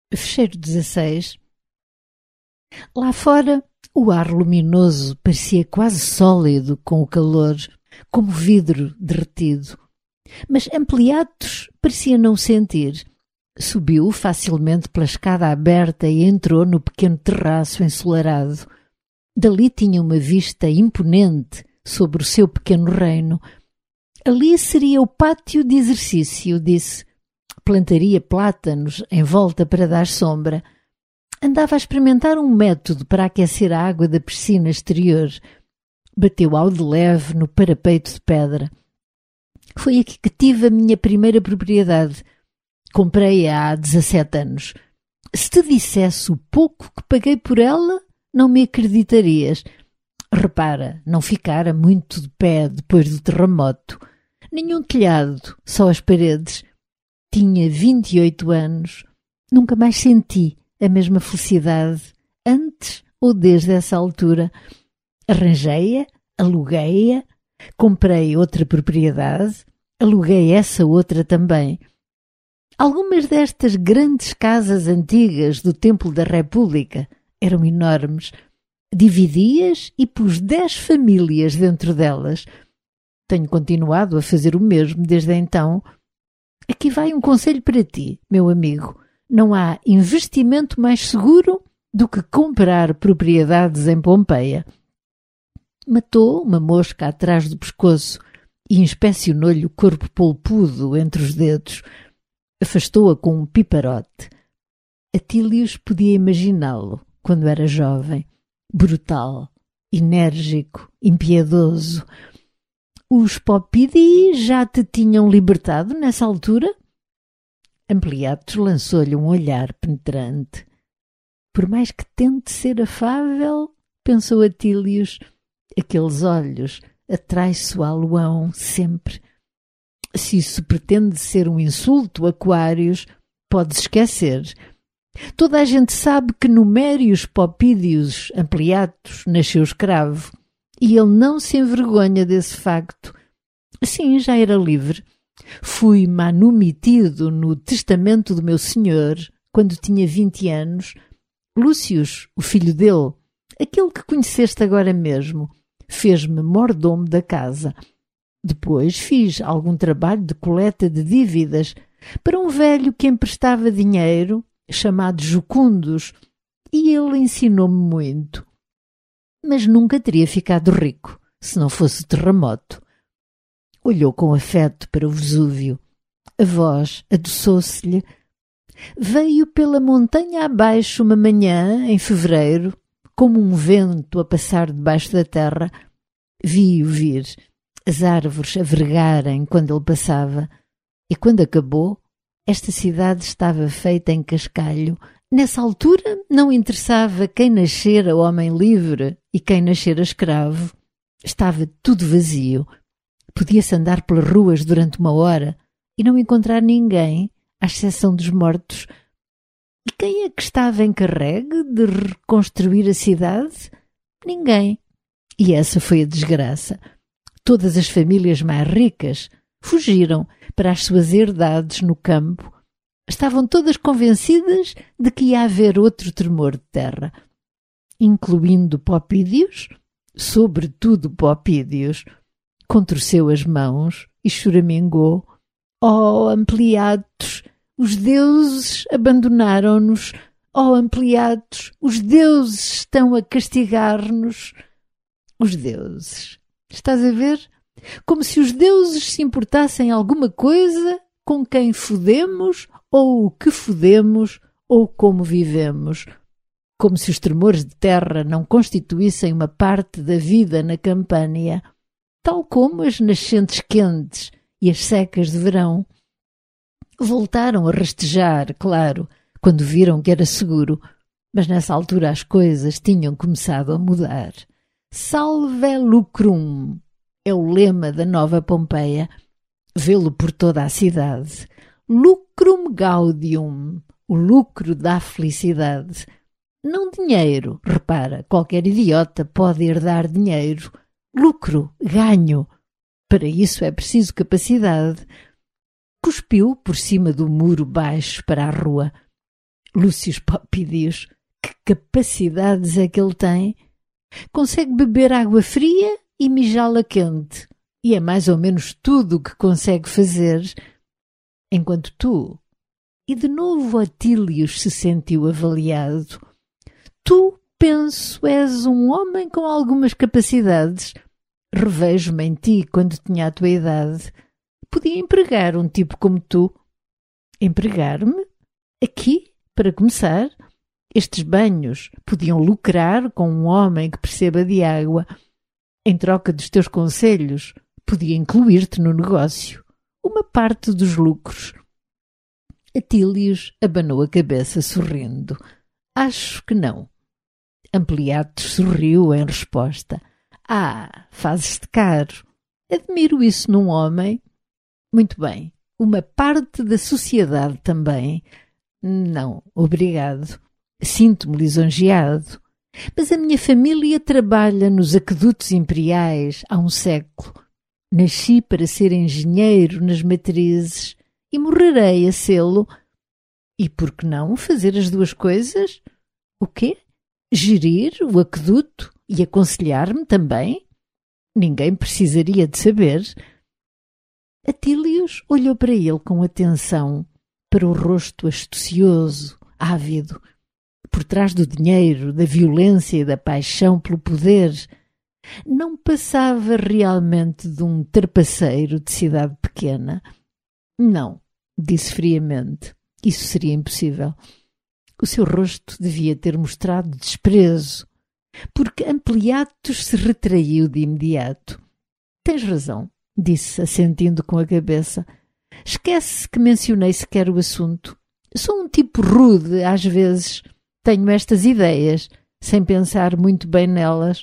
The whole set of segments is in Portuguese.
Fecheiro 16. Lá fora, o ar luminoso parecia quase sólido com o calor, como vidro derretido. Mas Ampliatos parecia não sentir. Subiu facilmente pela escada aberta e entrou no pequeno terraço ensolarado. Dali tinha uma vista imponente sobre o seu pequeno reino. Ali seria o pátio de exercício, disse. Plantaria plátanos em volta para dar sombra. Andava a experimentar um método para aquecer a água da piscina exterior. Bateu ao de leve no parapeito de pedra. Foi aqui que tive a minha primeira propriedade. Comprei-a há 17 anos. Se te dissesse o pouco que paguei por ela, não me acreditarias. Repara, não ficara muito de pé depois do terremoto. Nenhum telhado, só as paredes. Tinha 28 anos. Nunca mais senti a mesma felicidade, antes ou desde essa altura. Arranjei-a, aluguei-a, comprei outra propriedade, aluguei essa outra também. Algumas destas grandes casas antigas do Templo da República eram enormes. Dividi-as e pus 10 famílias dentro delas. Tenho continuado a fazer o mesmo desde então. Aqui vai um conselho para ti, meu amigo. Não há investimento mais seguro do que comprar propriedades em Pompeia. Matou uma mosca atrás do pescoço e inspecionou-lhe o corpo polpudo entre os dedos. Afastou-a com um piparote. Atílios podia imaginá-lo quando era jovem. Brutal, enérgico, impiedoso. Os Popídii já te tinham libertado nessa altura? Ampliatos lançou-lhe um olhar penetrante. Por mais que tente ser afável, pensou Atílios, aqueles olhos atraiçoá-lo-ão sempre. Se isso pretende ser um insulto, Aquários, podes esquecer. Toda a gente sabe que Numérios Popídios Ampliatos nasceu escravo. E ele não se envergonha desse facto. Sim, já era livre. Fui manumitido no testamento do meu senhor, quando tinha 20 anos. Lúcius, o filho dele, aquele que conheceste agora mesmo, fez-me mordomo da casa. Depois fiz algum trabalho de coleta de dívidas para um velho que emprestava dinheiro, chamado Jucundos, e ele ensinou-me muito. Mas nunca teria ficado rico, se não fosse o terremoto. Olhou com afeto para o Vesúvio. A voz adoçou-se-lhe. Veio pela montanha abaixo uma manhã, em fevereiro, como um vento a passar debaixo da terra. Vi-o vir, as árvores a vergarem quando ele passava. E quando acabou, esta cidade estava feita em cascalho. Nessa altura não interessava quem nascera homem livre e quem nascera escravo. Estava tudo vazio. Podia-se andar pelas ruas durante uma hora e não encontrar ninguém, à exceção dos mortos. E quem é que estava encarregue de reconstruir a cidade? Ninguém. E essa foi a desgraça. Todas as famílias mais ricas fugiram para as suas herdades no campo. Estavam todas convencidas de que ia haver outro tremor de terra, incluindo Popídios, sobretudo Popídios. Contorceu as mãos e choramingou. Oh, Ampliatos, os deuses abandonaram-nos. Oh, Ampliatos, os deuses estão a castigar-nos. Os deuses. Estás a ver? Como se os deuses se importassem alguma coisa com quem fodemos, ou o que fodemos, ou como vivemos. Como se os tremores de terra não constituíssem uma parte da vida na Campânia, tal como as nascentes quentes e as secas de verão. Voltaram a rastejar, claro, quando viram que era seguro, mas nessa altura as coisas tinham começado a mudar. Salve lucrum é o lema da nova Pompeia. Vê-lo por toda a cidade. Lucrum gaudium, o lucro da felicidade. Não dinheiro, repara, qualquer idiota pode herdar dinheiro. Lucro, ganho. Para isso é preciso capacidade. Cuspiu por cima do muro baixo para a rua. Lúcius Popídios, que capacidades é que ele tem? Consegue beber água fria e mijá-la quente. E é mais ou menos tudo o que consegue fazer. Enquanto tu... E de novo Atílios se sentiu avaliado. Tu, penso, és um homem com algumas capacidades. Revejo-me em ti quando tinha a tua idade. Podia empregar um tipo como tu. Empregar-me? Aqui, para começar? Estes banhos podiam lucrar com um homem que perceba de água. Em troca dos teus conselhos, podia incluir-te no negócio. Uma parte dos lucros. Atílios abanou a cabeça sorrindo. Acho que não. Ampliatos sorriu em resposta. Fazes-te caro. Admiro isso num homem. Muito bem. Uma parte da sociedade também. Não, obrigado. Sinto-me lisonjeado. Mas a minha família trabalha nos aquedutos imperiais há um século. Nasci para ser engenheiro nas matrizes e morrerei a sê-lo. E por que não fazer as duas coisas? O quê? Gerir o aqueduto e aconselhar-me também? Ninguém precisaria de saber. Atílios olhou para ele com atenção, para o rosto astucioso, ávido. Por trás do dinheiro, da violência e da paixão pelo poder, não passava realmente de um trapaceiro de cidade pequena. Não, disse friamente, isso seria impossível. O seu rosto devia ter mostrado desprezo, porque Ampliatos se retraiu de imediato. Tens razão, disse, assentindo com a cabeça. Esquece que mencionei sequer o assunto. Sou um tipo rude, às vezes. Tenho estas ideias, sem pensar muito bem nelas.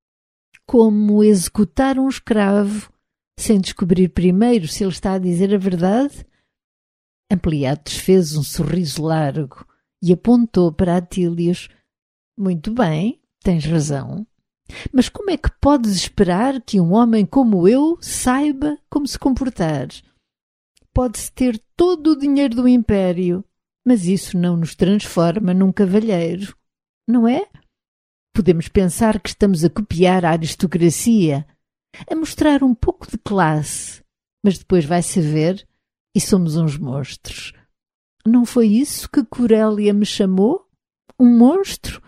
Como executar um escravo, sem descobrir primeiro se ele está a dizer a verdade? Ampliatos fez um sorriso largo e apontou para Atílios. Muito bem, tens razão. Mas como é que podes esperar que um homem como eu saiba como se comportar? Pode-se ter todo o dinheiro do império, mas isso não nos transforma num cavalheiro, não é? Podemos pensar que estamos a copiar a aristocracia, a mostrar um pouco de classe, mas depois vai-se ver e somos uns monstros. Não foi isso que Corélia me chamou? Um monstro?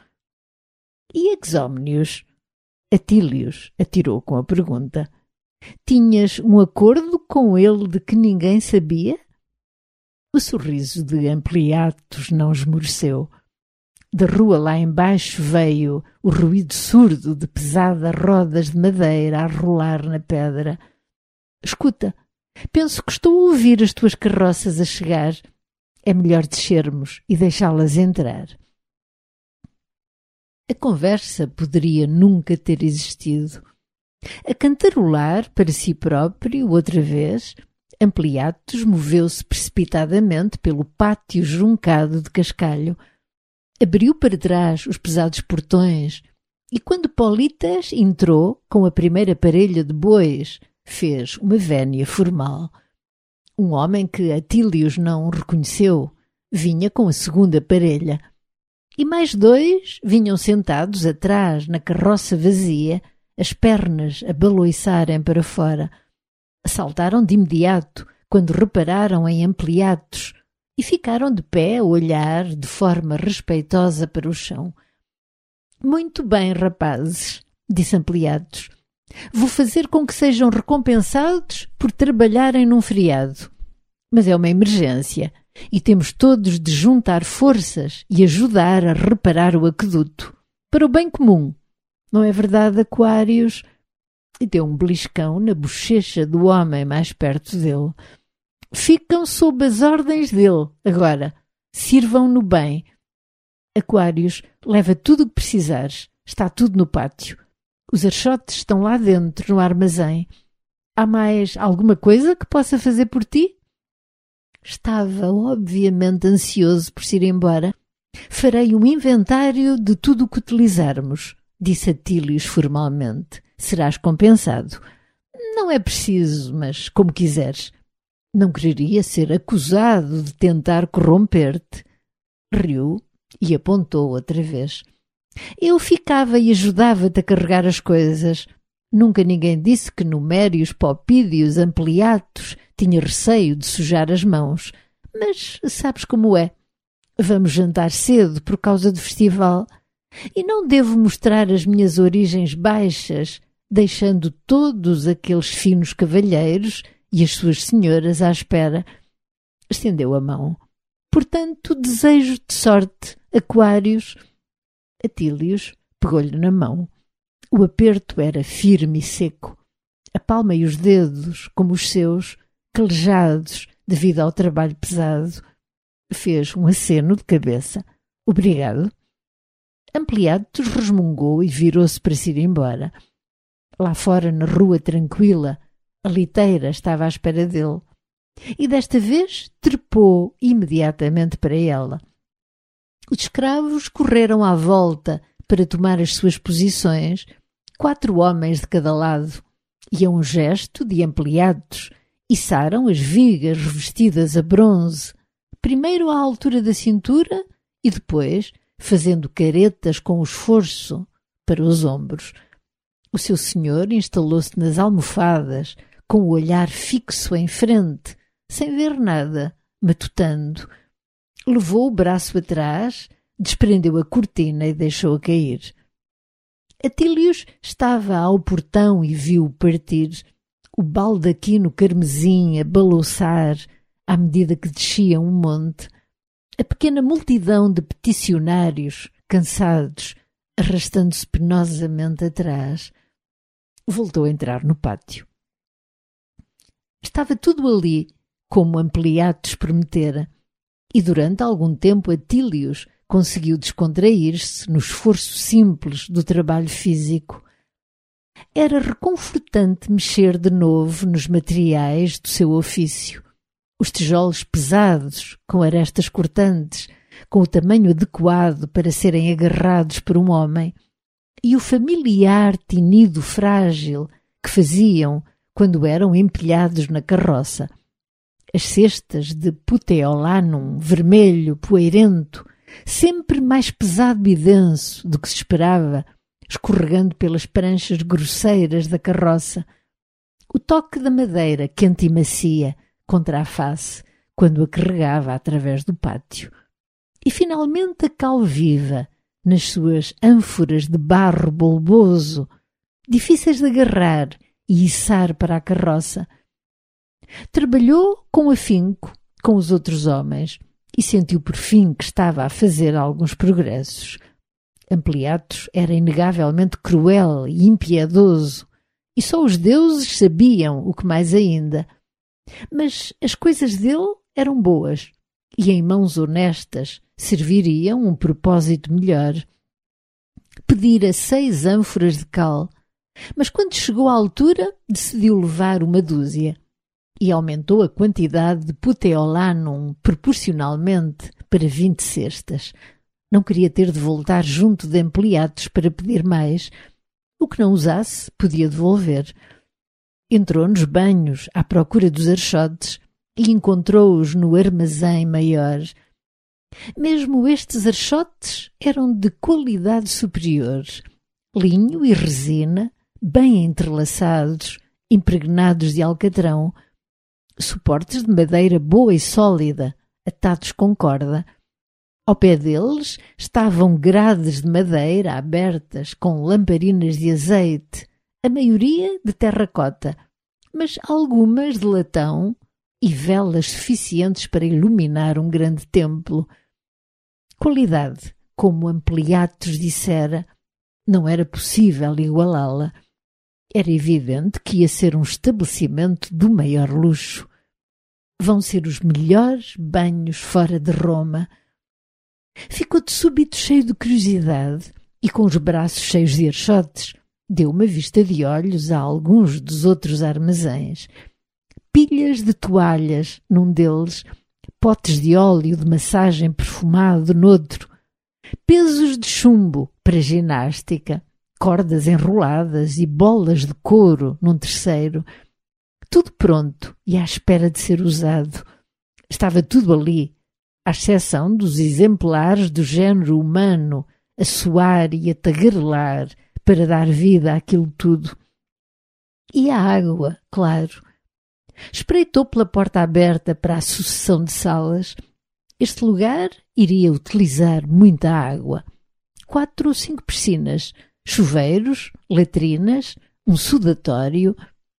E Exómnios? Atílios atirou com a pergunta. Tinhas um acordo com ele de que ninguém sabia? O sorriso de Ampliatos não esmoreceu. Da rua lá embaixo veio o ruído surdo de pesadas rodas de madeira a rolar na pedra. Escuta, penso que estou a ouvir as tuas carroças a chegar. É melhor descermos e deixá-las entrar. A conversa poderia nunca ter existido. A cantarolar para si próprio, outra vez, Ampliatos moveu-se precipitadamente pelo pátio juncado de cascalho. Abriu para trás os pesados portões e, quando Politas entrou com a primeira parelha de bois, fez uma vénia formal. Um homem que Atílios não reconheceu vinha com a segunda parelha. E mais dois vinham sentados atrás na carroça vazia, as pernas a baloiçarem para fora. Saltaram de imediato quando repararam em Ampliatos e ficaram de pé a olhar de forma respeitosa para o chão. Muito bem, rapazes, disse Ampliatos. Vou fazer com que sejam recompensados por trabalharem num feriado. Mas é uma emergência e temos todos de juntar forças e ajudar a reparar o aqueduto, para o bem comum. Não é verdade, Aquários? E deu um beliscão na bochecha do homem mais perto dele. Ficam sob as ordens dele, agora. Sirvam-no bem. Aquários, leva tudo o que precisares. Está tudo no pátio. Os archotes estão lá dentro, no armazém. Há mais alguma coisa que possa fazer por ti? Estava obviamente ansioso por se ir embora. Farei um inventário de tudo o que utilizarmos, disse Atílios formalmente. Serás compensado. Não é preciso, mas como quiseres. Não quereria ser acusado de tentar corromper-te. Riu e apontou outra vez. Eu ficava e ajudava-te a carregar as coisas. Nunca ninguém disse que Numérios, Popídios, Ampliatos tinha receio de sujar as mãos. Mas sabes como é. Vamos jantar cedo por causa do festival. E não devo mostrar as minhas origens baixas, deixando todos aqueles finos cavalheiros e as suas senhoras à espera. Estendeu a mão. Portanto, desejo-te sorte, Aquários. Atílios pegou-lhe na mão. O aperto era firme e seco. A palma e os dedos, como os seus, calejados devido ao trabalho pesado. Fez um aceno de cabeça. Obrigado. Ampliatos resmungou e virou-se para se ir embora. Lá fora, na rua tranquila, a liteira estava à espera dele. E desta vez trepou imediatamente para ela. Os escravos correram à volta para tomar as suas posições, 4 homens de cada lado, e a um gesto de Ampliatos içaram as vigas revestidas a bronze, primeiro à altura da cintura e depois fazendo caretas com o esforço para os ombros. O seu senhor instalou-se nas almofadas, com o olhar fixo em frente, sem ver nada, matutando. Levou o braço atrás, desprendeu a cortina e deixou-a cair. Atílios estava ao portão e viu-o partir, o baldaquino carmesim a balouçar à medida que descia um monte. A pequena multidão de peticionários, cansados, arrastando-se penosamente atrás. Voltou a entrar no pátio. Estava tudo ali, como Ampliatos prometera, e durante algum tempo Atílios conseguiu descontrair-se no esforço simples do trabalho físico. Era reconfortante mexer de novo nos materiais do seu ofício. Os tijolos pesados, com arestas cortantes, com o tamanho adequado para serem agarrados por um homem, e o familiar tinido frágil que faziam quando eram empilhados na carroça. As cestas de puteolanum vermelho, poeirento, sempre mais pesado e denso do que se esperava, escorregando pelas pranchas grosseiras da carroça. O toque da madeira quente e macia contra a face, quando a carregava através do pátio. E finalmente a cal viva, nas suas ânforas de barro bulboso, difíceis de agarrar e içar para a carroça. Trabalhou com afinco com os outros homens e sentiu por fim que estava a fazer alguns progressos. Ampliatos era inegavelmente cruel e impiedoso, e só os deuses sabiam o que mais ainda. Mas as coisas dele eram boas, e em mãos honestas serviriam um propósito melhor. Pedira 6 ânforas de cal, mas quando chegou à altura decidiu levar uma dúzia, e aumentou a quantidade de puteolanum proporcionalmente para 20 cestas. Não queria ter de voltar junto de Ampliatos para pedir mais. O que não usasse podia devolver. Entrou nos banhos à procura dos archotes e encontrou-os no armazém maior. Mesmo estes archotes eram de qualidade superior. Linho e resina, bem entrelaçados, impregnados de alcatrão, suportes de madeira boa e sólida, atados com corda. Ao pé deles estavam grades de madeira abertas com lamparinas de azeite, a maioria de terracota, mas algumas de latão e velas suficientes para iluminar um grande templo. Qualidade, como Ampliatos dissera, não era possível igualá-la. Era evidente que ia ser um estabelecimento do maior luxo. Vão ser os melhores banhos fora de Roma. Ficou de súbito cheio de curiosidade e, com os braços cheios de archotes, deu uma vista de olhos a alguns dos outros armazéns. Pilhas de toalhas num deles, potes de óleo de massagem perfumado noutro, pesos de chumbo para ginástica, cordas enroladas e bolas de couro num terceiro. Tudo pronto e à espera de ser usado. Estava tudo ali, à exceção dos exemplares do género humano a suar e a tagarelar para dar vida àquilo tudo. E a água, claro. Espreitou pela porta aberta para a sucessão de salas. Este lugar iria utilizar muita água. 4 ou 5 piscinas, chuveiros, latrinas, um sudatório.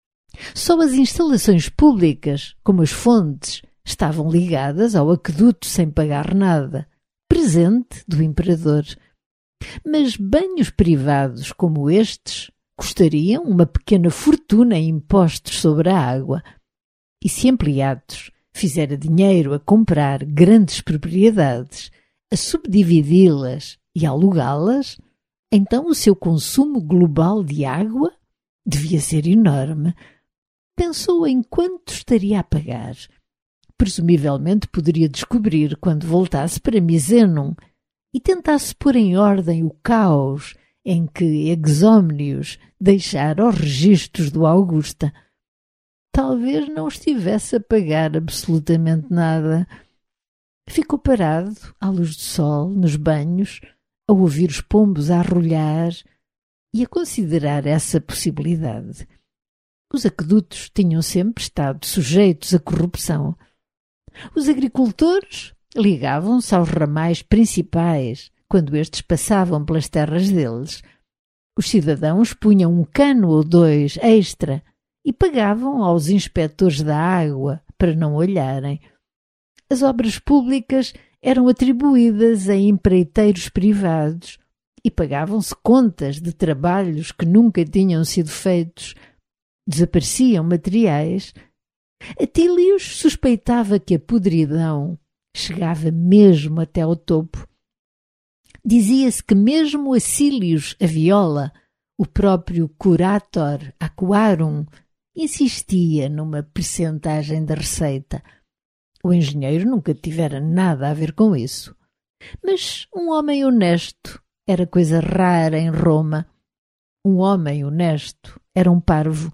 Só as instalações públicas, como as fontes, estavam ligadas ao aqueduto sem pagar nada, presente do imperador. Mas banhos privados como estes custariam uma pequena fortuna em impostos sobre a água. E se Ampliatos fizera dinheiro a comprar grandes propriedades, a subdividi-las e a alugá-las, então o seu consumo global de água devia ser enorme. Pensou em quanto estaria a pagar. Presumivelmente poderia descobrir quando voltasse para Misenum e tentasse pôr em ordem o caos em que Exómnios deixara os registros do Augusta. Talvez não estivesse a pagar absolutamente nada. Ficou parado, à luz do sol, nos banhos, a ouvir os pombos a arrulhar e a considerar essa possibilidade. Os aquedutos tinham sempre estado sujeitos à corrupção. Os agricultores ligavam-se aos ramais principais quando estes passavam pelas terras deles. Os cidadãos punham um cano ou 2 extra e pagavam aos inspetores da água para não olharem. As obras públicas eram atribuídas a empreiteiros privados e pagavam-se contas de trabalhos que nunca tinham sido feitos. Desapareciam materiais. Atílios suspeitava que a podridão chegava mesmo até ao topo. Dizia-se que mesmo Acílios a Viola, o próprio curator Aquarum, insistia numa percentagem da receita. O engenheiro nunca tivera nada a ver com isso. Mas um homem honesto era coisa rara em Roma. Um homem honesto era um parvo.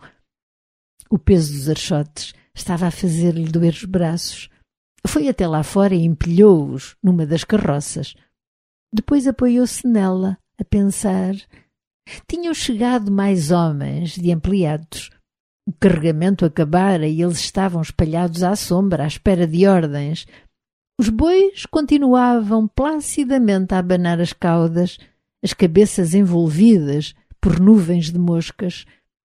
O peso dos archotes estava a fazer-lhe doer os braços. Foi até lá fora e empilhou-os numa das carroças. Depois apoiou-se nela, a pensar. Tinham chegado mais homens de Ampliatos. O carregamento acabara e eles estavam espalhados à sombra, à espera de ordens. Os bois continuavam placidamente a abanar as caudas, as cabeças envolvidas por nuvens de moscas.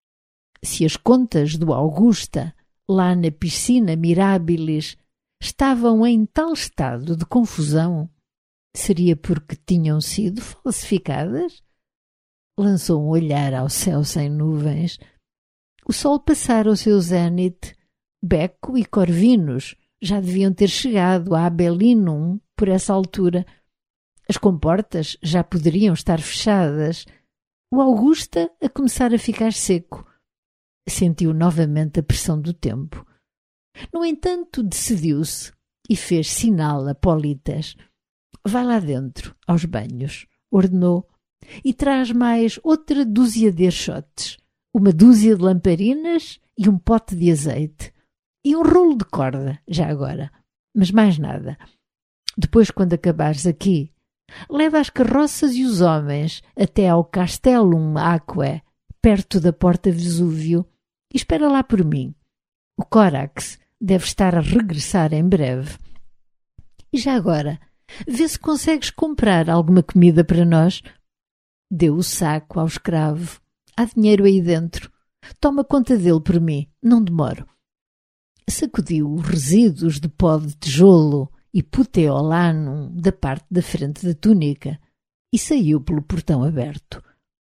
Se as contas do Augusta, lá na piscina Mirabilis, estavam em tal estado de confusão, seria porque tinham sido falsificadas? Lançou um olhar ao céu sem nuvens. O sol passara o seu zénite. Beco e Corvinus já deviam ter chegado a Abelinum por essa altura. As comportas já poderiam estar fechadas. O Augusta a começar a ficar seco. Sentiu novamente a pressão do tempo. No entanto, decidiu-se e fez sinal a Politas. Vai lá dentro, aos banhos, ordenou, e traz mais outra dúzia de archotes, uma dúzia de lamparinas e um pote de azeite. E um rolo de corda, já agora. Mas mais nada. Depois, quando acabares aqui, leva as carroças e os homens até ao Castellum Aquae, perto da Porta Vesúvio, e espera lá por mim. O Corax deve estar a regressar em breve. E já agora, vê se consegues comprar alguma comida para nós. Deu o saco ao escravo. Há dinheiro aí dentro. Toma conta dele por mim, não demoro. Sacudiu os resíduos de pó de tijolo e puteolanum da parte da frente da túnica e saiu pelo portão aberto.